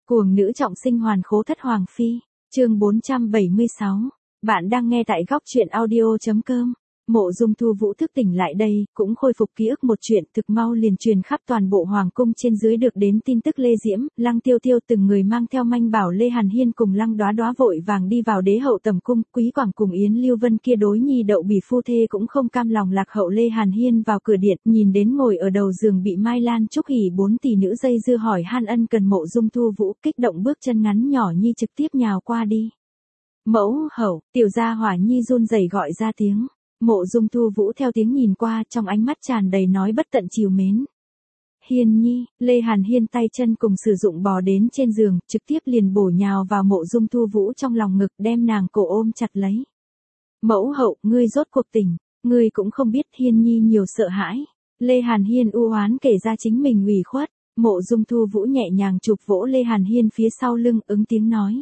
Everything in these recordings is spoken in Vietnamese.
Cuồng nữ trọng sinh hoàn khố thất hoàng phi, chương 476. Bạn đang nghe tại góc truyện audio.com. Mộ Dung Thu Vũ thức tỉnh lại đây, cũng khôi phục ký ức một chuyện thực mau liền truyền khắp toàn bộ hoàng cung trên dưới được đến tin tức Lê Diễm, Lăng Tiêu Tiêu từng người mang theo manh bảo Lê Hàn Hiên cùng Lăng Đoá Đoá vội vàng đi vào đế hậu tầm cung, Quý Quảng cùng Yến Lưu Vân kia đối nhi đậu bỉ phu thê cũng không cam lòng lạc hậu Lê Hàn Hiên vào cửa điện, nhìn đến ngồi ở đầu giường bị Mai Lan Trúc Hỉ 4 tỷ nữ dây dưa hỏi han ân cần Mộ Dung Thu Vũ, kích động bước chân ngắn nhỏ nhi trực tiếp nhào qua đi. Mẫu hậu, tiểu gia hỏa nhi run rẩy gọi ra tiếng. Mộ Dung Thu Vũ theo tiếng nhìn qua, trong ánh mắt tràn đầy nói bất tận trìu mến. Hiên nhi, Lê Hàn Hiên tay chân cùng sử dụng bò đến trên giường, trực tiếp liền bổ nhào vào Mộ Dung Thu Vũ trong lòng ngực đem nàng cổ ôm chặt lấy. Mẫu hậu, ngươi rốt cuộc tỉnh, ngươi cũng không biết Hiên nhi nhiều sợ hãi. Lê Hàn Hiên u oán kể ra chính mình ủy khuất, Mộ Dung Thu Vũ nhẹ nhàng chụp vỗ Lê Hàn Hiên phía sau lưng ứng tiếng nói.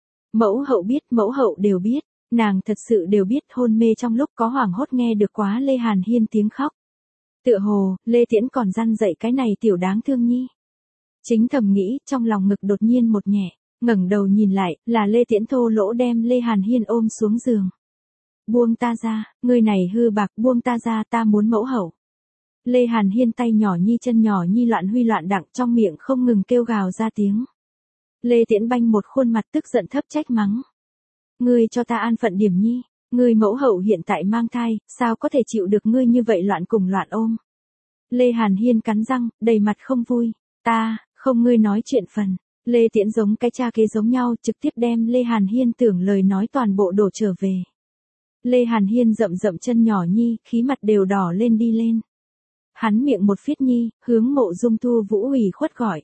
Mẫu hậu biết, mẫu hậu đều biết. Nàng thật sự đều biết hôn mê trong lúc có hoảng hốt nghe được quá Lê Hàn Hiên tiếng khóc. Tựa hồ, Lê Tiễn còn răn dạy cái này tiểu đáng thương nhi. Chính thầm nghĩ, trong lòng ngực đột nhiên một nhẹ, ngẩng đầu nhìn lại, là Lê Tiễn thô lỗ đem Lê Hàn Hiên ôm xuống giường. Buông ta ra, người này hư bạc, buông ta ra, ta muốn mẫu hậu. Lê Hàn Hiên tay nhỏ nhi chân nhỏ nhi loạn huy loạn đặng trong miệng không ngừng kêu gào ra tiếng. Lê Tiễn banh một khuôn mặt tức giận thấp trách mắng. Ngươi cho ta an phận điểm nhi, ngươi mẫu hậu hiện tại mang thai, sao có thể chịu được ngươi như vậy loạn cùng loạn ôm. Lê Hàn Hiên cắn răng, đầy mặt không vui, ta, không ngươi nói chuyện phần. Lê Tiễn giống cái cha kế giống nhau, trực tiếp đem Lê Hàn Hiên tưởng lời nói toàn bộ đổ trở về. Lê Hàn Hiên rậm rậm chân nhỏ nhi, khí mặt đều đỏ lên đi lên. Hắn miệng một phiết nhi, hướng Mộ Dung Thu Vũ ủy khuất gọi.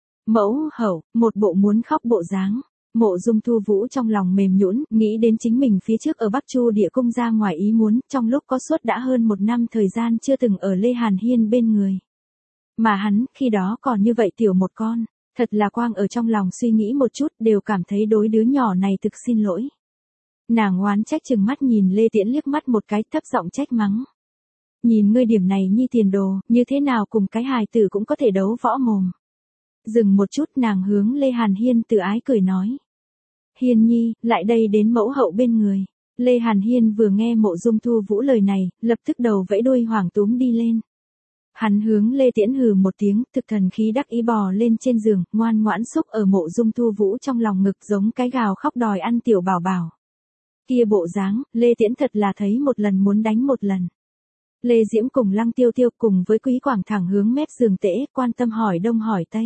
Mẫu hậu, một bộ muốn khóc bộ dáng. Mộ Dung Thu Vũ trong lòng mềm nhũn, nghĩ đến chính mình phía trước ở Bắc Chu địa cung ra ngoài ý muốn, trong lúc có suốt đã hơn 1 năm thời gian chưa từng ở Lê Hàn Hiên bên người. Mà hắn, khi đó còn như vậy tiểu một con, thật là quang ở trong lòng suy nghĩ một chút đều cảm thấy đối đứa nhỏ này thực xin lỗi. Nàng oán trách chừng mắt nhìn Lê Tiễn liếc mắt một cái thấp giọng trách mắng. Nhìn ngươi điểm này nhi tiền đồ, như thế nào cùng cái hài tử cũng có thể đấu võ mồm. Dừng một chút nàng hướng Lê Hàn Hiên từ ái cười nói. Hiên nhi, lại đây đến mẫu hậu bên người. Lê Hàn Hiên vừa nghe Mộ Dung Thu Vũ lời này, lập tức đầu vẫy đuôi hoảng túm đi lên. Hắn hướng Lê Tiễn hừ một tiếng, thực thần khí đắc ý bò lên trên giường, ngoan ngoãn xúc ở Mộ Dung Thu Vũ trong lòng ngực giống cái gào khóc đòi ăn tiểu bảo bảo. Kia bộ dáng, Lê Tiễn thật là thấy một lần muốn đánh một lần. Lê Diễm cùng Lăng Tiêu Tiêu cùng với Quý Quảng thẳng hướng mép giường tễ, quan tâm hỏi đông hỏi tây.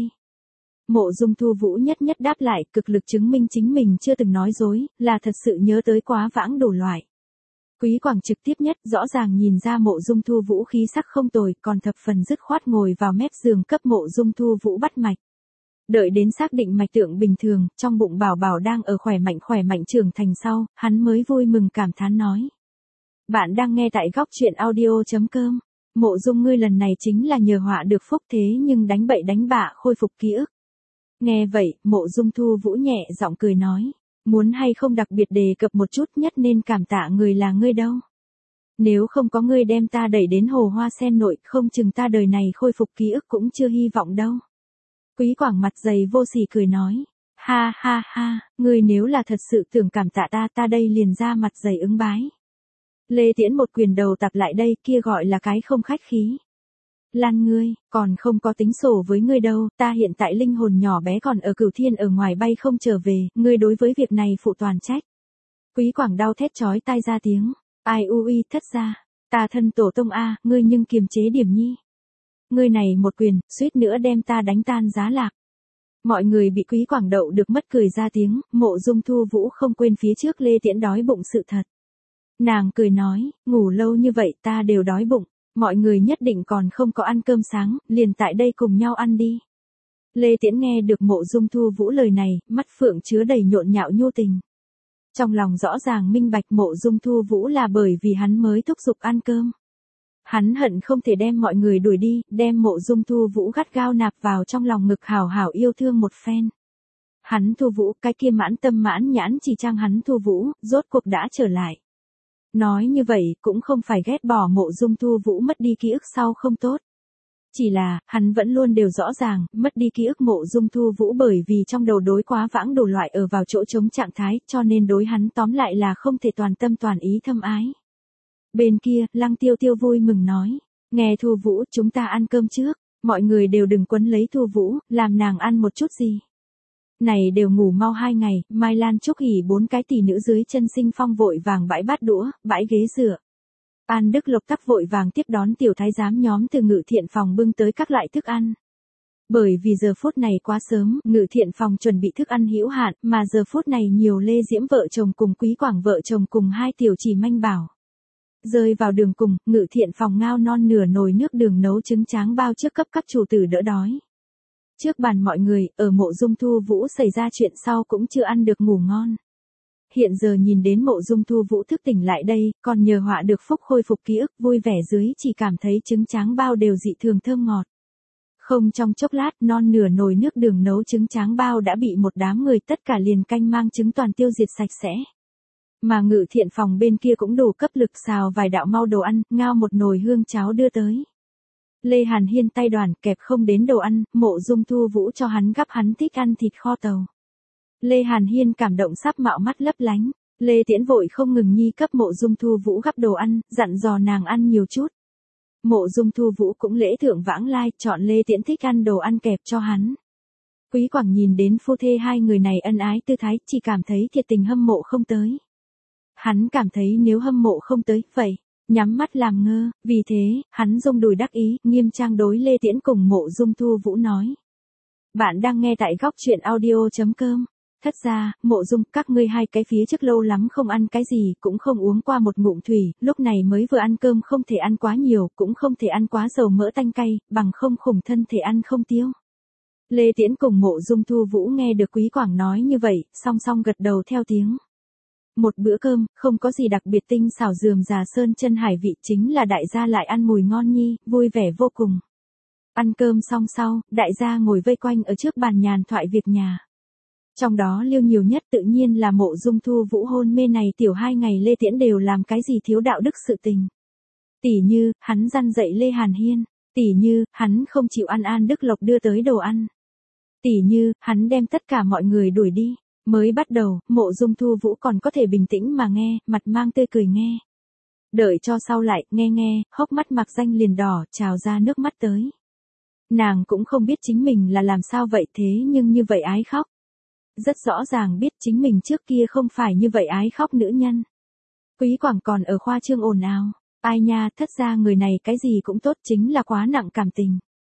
Mộ Dung Thu Vũ nhất nhất đáp lại, cực lực chứng minh chính mình chưa từng nói dối, là thật sự nhớ tới quá vãng đủ loại. Quý Quảng trực tiếp nhất rõ ràng nhìn ra Mộ Dung Thu Vũ khí sắc không tồi, còn thập phần dứt khoát ngồi vào mép giường cấp Mộ Dung Thu Vũ bắt mạch. Đợi đến xác định mạch tượng bình thường, trong bụng bảo bảo đang ở khỏe mạnh trưởng thành sau, hắn mới vui mừng cảm thán nói. Bạn đang nghe tại góc truyện audio.com. Mộ Dung ngươi lần này chính là nhờ họa được phúc thế nhưng đánh bậy đánh bạ khôi phục ký ức. Nghe vậy, Mộ Dung Thu Vũ nhẹ giọng cười nói, muốn hay không đặc biệt đề cập một chút nhất nên cảm tạ người là ngươi đâu. Nếu không có ngươi đem ta đẩy đến hồ hoa sen nội, không chừng ta đời này khôi phục ký ức cũng chưa hy vọng đâu. Quý Quảng mặt dày vô sỉ cười nói, ha ha ha, ngươi nếu là thật sự tưởng cảm tạ ta đây liền ra mặt dày ứng bái. Lê Tiễn một quyền đầu tạp lại đây, kia gọi là cái không khách khí. Lan ngươi, còn không có tính sổ với ngươi đâu, ta hiện tại linh hồn nhỏ bé còn ở Cửu Thiên ở ngoài bay không trở về, ngươi đối với việc này phụ toàn trách. Quý Quảng đau thét chói tai ra tiếng, ai ui thất ra, ta thân tổ tông a, ngươi nhưng kiềm chế điểm nhi. Ngươi này một quyền, suýt nữa đem ta đánh tan giá lạc. Mọi người bị Quý Quảng đậu được mất cười ra tiếng, Mộ Dung Thu Vũ không quên phía trước Lê Tiễn đói bụng sự thật. Nàng cười nói, ngủ lâu như vậy ta đều đói bụng. Mọi người nhất định còn không có ăn cơm sáng, liền tại đây cùng nhau ăn đi. Lê Tiễn nghe được Mộ Dung Thu Vũ lời này, mắt phượng chứa đầy nhộn nhạo nhu tình. Trong lòng rõ ràng minh bạch Mộ Dung Thu Vũ là bởi vì hắn mới thúc giục ăn cơm. Hắn hận không thể đem mọi người đuổi đi, đem Mộ Dung Thu Vũ gắt gao nạp vào trong lòng ngực hảo hảo yêu thương một phen. Hắn Thu Vũ, cái kia mãn tâm mãn nhãn chỉ trang hắn Thu Vũ, rốt cuộc đã trở lại. Nói như vậy cũng không phải ghét bỏ Mộ Dung Thu Vũ mất đi ký ức sau không tốt. Chỉ là, hắn vẫn luôn đều rõ ràng, mất đi ký ức Mộ Dung Thu Vũ bởi vì trong đầu đối quá vãng đủ loại ở vào chỗ trống trạng thái, cho nên đối hắn tóm lại là không thể toàn tâm toàn ý thâm ái. Bên kia, Lăng Tiêu Tiêu vui mừng nói, nghe Thu Vũ, chúng ta ăn cơm trước, mọi người đều đừng quấn lấy Thu Vũ, làm nàng ăn một chút gì. Này đều ngủ mau 2 ngày, Mai Lan Trúc Hỷ 4 cái tỷ nữ dưới chân Sinh Phong vội vàng bãi bát đũa, bãi ghế dựa. An Đức Lộc tắc vội vàng tiếp đón tiểu thái giám nhóm từ Ngự Thiện phòng bưng tới các loại thức ăn. Bởi vì giờ phút này quá sớm, Ngự Thiện phòng chuẩn bị thức ăn hữu hạn, mà giờ phút này nhiều Lê Diễm vợ chồng cùng Quý Quảng vợ chồng cùng 2 tiểu chỉ manh bảo. Rơi vào đường cùng, Ngự Thiện phòng ngao non nửa nồi nước đường nấu trứng tráng bao trước cấp các chủ tử đỡ đói. Trước bàn mọi người, ở Mộ Dung Thu Vũ xảy ra chuyện sau cũng chưa ăn được ngủ ngon. Hiện giờ nhìn đến Mộ Dung Thu Vũ thức tỉnh lại đây, còn nhờ họa được phúc khôi phục ký ức vui vẻ dưới chỉ cảm thấy trứng tráng bao đều dị thường thơm ngọt. Không trong chốc lát non nửa nồi nước đường nấu trứng tráng bao đã bị một đám người tất cả liền canh mang trứng toàn tiêu diệt sạch sẽ. Mà Ngự Thiện phòng bên kia cũng đủ cấp lực xào vài đạo mau đồ ăn, ngao một nồi hương cháo đưa tới. Lê Hàn Hiên tay đoàn kẹp không đến đồ ăn, Mộ Dung Thu Vũ cho hắn gắp hắn thích ăn thịt kho tàu. Lê Hàn Hiên cảm động sắp mạo mắt lấp lánh, Lê Tiễn vội không ngừng nhi cấp Mộ Dung Thu Vũ gắp đồ ăn, dặn dò nàng ăn nhiều chút. Mộ Dung Thu Vũ cũng lễ thượng vãng lai, chọn Lê Tiễn thích ăn đồ ăn kẹp cho hắn. Quý Quảng nhìn đến phu thê hai người này ân ái tư thái, chỉ cảm thấy thiệt tình hâm mộ không tới. Hắn cảm thấy nếu hâm mộ không tới, vậy, nhắm mắt làm ngơ, vì thế, hắn rung đùi đắc ý, nghiêm trang đối Lê Tiễn cùng Mộ Dung Thu Vũ nói. Bạn đang nghe tại góc truyện audio.com. Thất ra, Mộ Dung, các ngươi hai cái phía trước lâu lắm không ăn cái gì, cũng không uống qua một ngụm thủy, lúc này mới vừa ăn cơm không thể ăn quá nhiều, cũng không thể ăn quá dầu mỡ tanh cay, bằng không khủng thân thể ăn không tiêu. Lê Tiễn cùng Mộ Dung Thu Vũ nghe được Quý Quảng nói như vậy, song song gật đầu theo tiếng. Một bữa cơm, không có gì đặc biệt tinh xảo rườm rà sơn chân hải vị, chính là đại gia lại ăn mùi ngon nhi, vui vẻ vô cùng. Ăn cơm xong sau, đại gia ngồi vây quanh ở trước bàn nhàn thoại việc nhà. Trong đó liêu nhiều nhất tự nhiên là Mộ Dung Thu Vũ hôn mê này tiểu 2 ngày Lê Tiễn đều làm cái gì thiếu đạo đức sự tình. Tỉ như, hắn răn dạy Lê Hàn Hiên, tỉ như, hắn không chịu ăn An Đức Lộc đưa tới đồ ăn. Tỉ như, hắn đem tất cả mọi người đuổi đi. Mới bắt đầu, Mộ Dung Thu Vũ còn có thể bình tĩnh mà nghe, mặt mang tươi cười nghe. Đợi cho sau lại, nghe, hốc mắt mặc danh liền đỏ, trào ra nước mắt tới. Nàng cũng không biết chính mình là làm sao vậy thế nhưng như vậy ái khóc. Rất rõ ràng biết chính mình trước kia không phải như vậy ái khóc nữ nhân. Quý Quảng còn ở khoa trương ồn ào. Ai nha, thất ra người này cái gì cũng tốt chính là quá nặng cảm tình.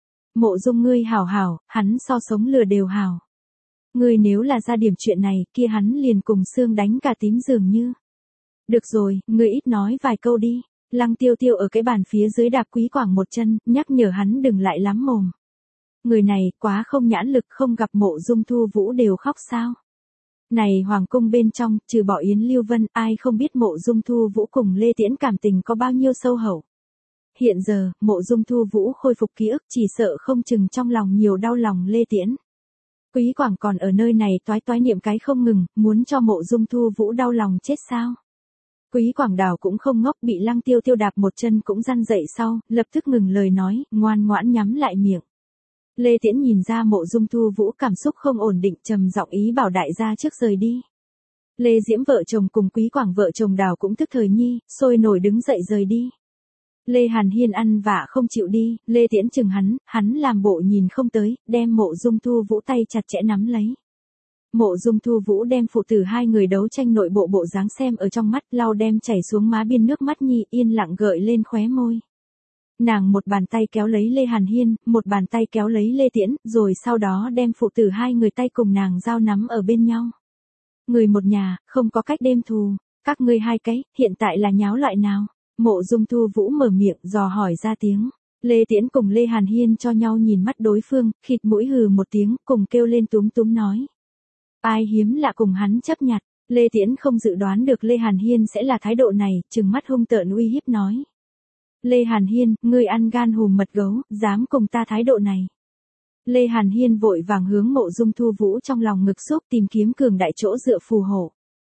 Mộ Dung ngươi hảo hảo, hắn so sống lừa đều hảo. Ngươi nếu là ra điểm chuyện này, kia hắn liền cùng xương đánh cả tím dường như. Được rồi, ngươi ít nói vài câu đi. Lăng Tiêu Tiêu ở cái bàn phía dưới đạp Quý Quảng một chân, nhắc nhở hắn đừng lại lắm mồm. Người này quá không nhãn lực, không gặp Mộ Dung Thu Vũ đều khóc sao. Này hoàng cung bên trong, trừ bỏ Yến Lưu Vân, ai không biết Mộ Dung Thu Vũ cùng Lê Tiễn cảm tình có bao nhiêu sâu hậu. Hiện giờ, Mộ Dung Thu Vũ khôi phục ký ức chỉ sợ không chừng trong lòng nhiều đau lòng Lê Tiễn. Quý Quảng còn ở nơi này toái toái niệm cái không ngừng, muốn cho Mộ Dung Thu Vũ đau lòng chết sao. Quý Quảng Đào cũng không ngốc, bị Lăng Tiêu Tiêu đạp một chân cũng răn dậy sau, lập tức ngừng lời nói, ngoan ngoãn nhắm lại miệng. Lê Tiễn nhìn ra Mộ Dung Thu Vũ cảm xúc không ổn định, trầm giọng ý bảo đại gia trước rời đi. Lê Diễm vợ chồng cùng Quý Quảng vợ chồng Đào cũng tức thời nhi, sôi nổi đứng dậy rời đi. Lê Hàn Hiên ăn vạ không chịu đi, Lê Tiễn chừng hắn làm bộ nhìn không tới, đem Mộ Dung Thu Vũ tay chặt chẽ nắm lấy. Mộ Dung Thu Vũ đem phụ tử hai người đấu tranh nội bộ bộ dáng xem ở trong mắt, lau đem chảy xuống má biên nước mắt nhi, yên lặng gợi lên khóe môi. Nàng một bàn tay kéo lấy Lê Hàn Hiên, một bàn tay kéo lấy Lê Tiễn, rồi sau đó đem phụ tử hai người tay cùng nàng giao nắm ở bên nhau. Người một nhà, không có cách đêm thù, các ngươi hai cái, hiện tại là nháo loại nào? Mộ Dung Thu Vũ mở miệng dò hỏi ra tiếng. Lê Tiễn cùng Lê Hàn Hiên cho nhau nhìn mắt đối phương, khịt mũi hừ một tiếng, cùng kêu lên túm túm nói. Ai hiếm lạ cùng hắn chấp nhặt, Lê Tiễn không dự đoán được Lê Hàn Hiên sẽ là thái độ này, trừng mắt hung tợn uy hiếp nói. Lê Hàn Hiên, ngươi ăn gan hùm mật gấu, dám cùng ta thái độ này. Lê Hàn Hiên vội vàng hướng Mộ Dung Thu Vũ trong lòng ngực xúc tìm kiếm cường đại chỗ dựa phù hộ.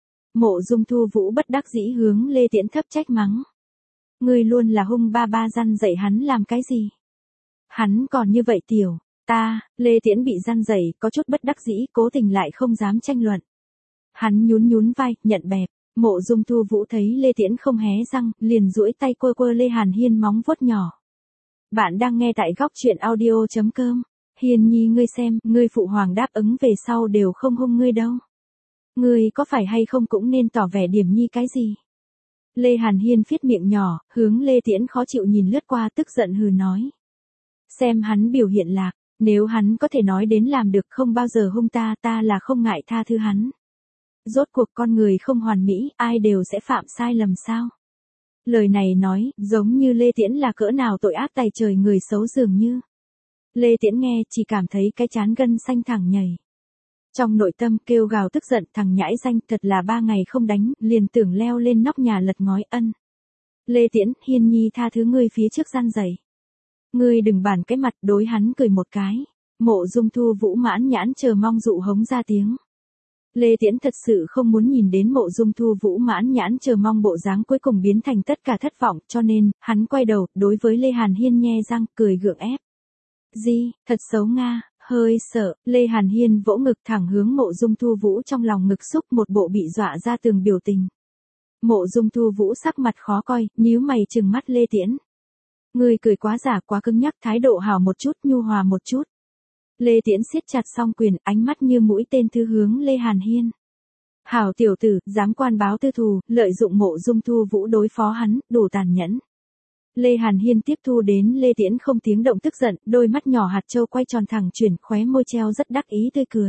Mộ Dung Thu Vũ bất đắc dĩ hướng Lê Tiễn thấp trách mắng. Ngươi luôn là hung ba ba răn dạy hắn làm cái gì? Hắn còn như vậy tiểu, Lê Tiễn bị gian dày, có chút bất đắc dĩ, cố tình lại không dám tranh luận. Hắn nhún nhún vai, nhận bẹp. Mộ Dung Thu Vũ thấy Lê Tiễn không hé răng, liền duỗi tay quơ quơ Lê Hàn Hiên móng vuốt nhỏ. Bạn đang nghe tại góc truyện audio.com. Hiên nhi ngươi xem, ngươi phụ hoàng đáp ứng về sau đều không hung ngươi đâu. Ngươi có phải hay không cũng nên tỏ vẻ điểm nhi cái gì. Lê Hàn Hiên phiết miệng nhỏ, hướng Lê Tiễn khó chịu nhìn lướt qua, tức giận hừ nói. Xem hắn biểu hiện lạc, nếu hắn có thể nói đến làm được không bao giờ hung ta là không ngại tha thứ hắn. Rốt cuộc con người không hoàn mỹ, ai đều sẽ phạm sai lầm sao. Lời này nói, giống như Lê Tiễn là cỡ nào tội ác tày trời người xấu dường như. Lê Tiễn nghe, chỉ cảm thấy cái trán gân xanh thẳng nhảy. Trong nội tâm kêu gào tức giận, thằng nhãi danh, thật là 3 ngày không đánh, liền tưởng leo lên nóc nhà lật ngói ân. Lê Tiễn, Hiên nhi tha thứ ngươi phía trước gian dày. Ngươi đừng bản cái mặt, đối hắn cười một cái. Mộ Dung Thu Vũ mãn nhãn chờ mong dụ hống ra tiếng. Lê Tiễn thật sự không muốn nhìn đến Mộ Dung Thu Vũ mãn nhãn chờ mong bộ dáng cuối cùng biến thành tất cả thất vọng, cho nên, hắn quay đầu, đối với Lê Hàn Hiên nhe răng, cười gượng ép. Gì, thật xấu nga, hơi sợ, Lê Hàn Hiên vỗ ngực thẳng hướng Mộ Dung Thu Vũ trong lòng ngực xúc một bộ bị dọa ra tường biểu tình. Mộ Dung Thu Vũ sắc mặt khó coi, nhíu mày trừng mắt Lê Tiễn. Ngươi cười quá giả quá cứng nhắc, thái độ hào một chút, nhu hòa một chút. Lê Tiễn siết chặt song quyền, ánh mắt như mũi tên thứ hướng Lê Hàn Hiên. Hảo tiểu tử, dám quan báo tư thù, lợi dụng Mộ Dung Thu Vũ đối phó hắn, đủ tàn nhẫn. Lê Hàn Hiên tiếp thu đến Lê Tiễn không tiếng động tức giận, đôi mắt nhỏ hạt châu quay tròn thẳng chuyển, khóe môi treo rất đắc ý tươi cười.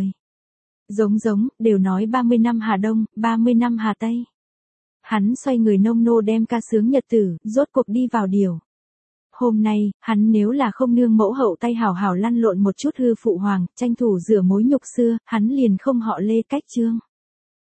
Giống, đều nói 30 năm Hà Đông, 30 năm Hà Tây. Hắn xoay người nông nô đem ca sướng nhật tử, rốt cuộc đi vào điều. Hôm nay, hắn nếu là không nương mẫu hậu tay hảo hảo lăn lộn một chút hư phụ hoàng, tranh thủ rửa mối nhục xưa, hắn liền không họ Lê cách trương.